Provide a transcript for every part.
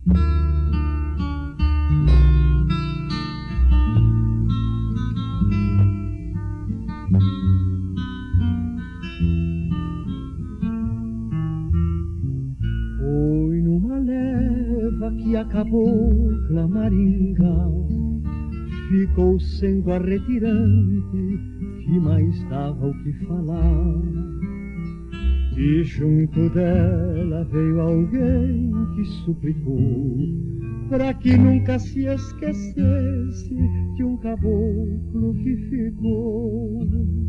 Foi numa leva que acabou Clamaringa, ficou sendo a retirante que mais dava o que falar. E junto dela veio alguém que suplicou para que nunca se esquecesse de um caboclo que ficou.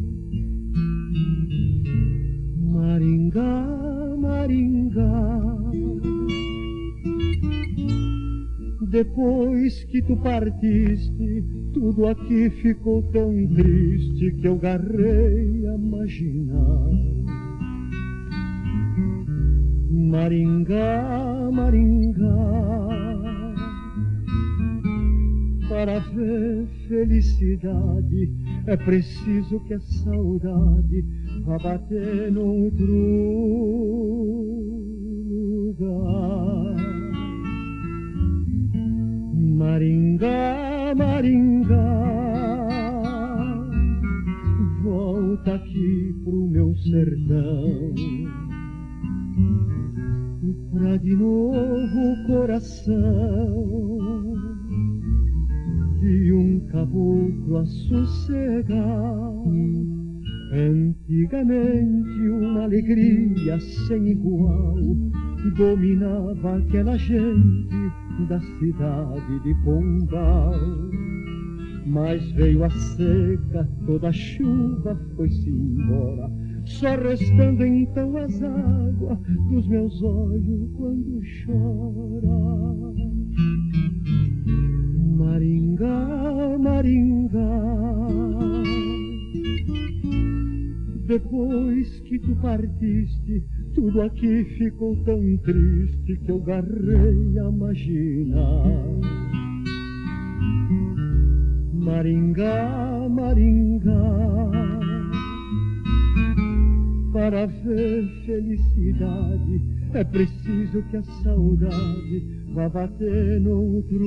Maringá, Maringá, depois que tu partiste, tudo aqui ficou tão triste que eu garrei a imaginar. Maringá, Maringá, para ver felicidade é preciso que a saudade vá bater noutro lugar. Maringá, Maringá, volta aqui pro meu sertão, pra de novo o coração de um caboclo a sossegar. Antigamente uma alegria sem igual dominava aquela gente da cidade de Pombal. Mas veio a seca, toda a chuva foi-se embora, só restando então as águas dos meus olhos quando chora. Maringá, Maringá, depois que tu partiste, tudo aqui ficou tão triste que eu garrei a imaginar. Maringá, Maringá, para ver felicidade é preciso que a saudade vá bater noutro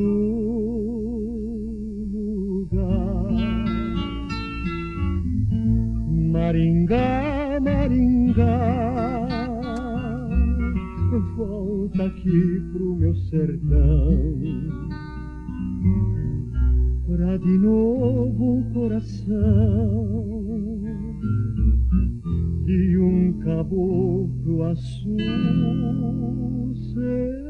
lugar. Maringá, Maringá, volta aqui pro meu sertão, pra de novo o coração de um caboclo a sossegar.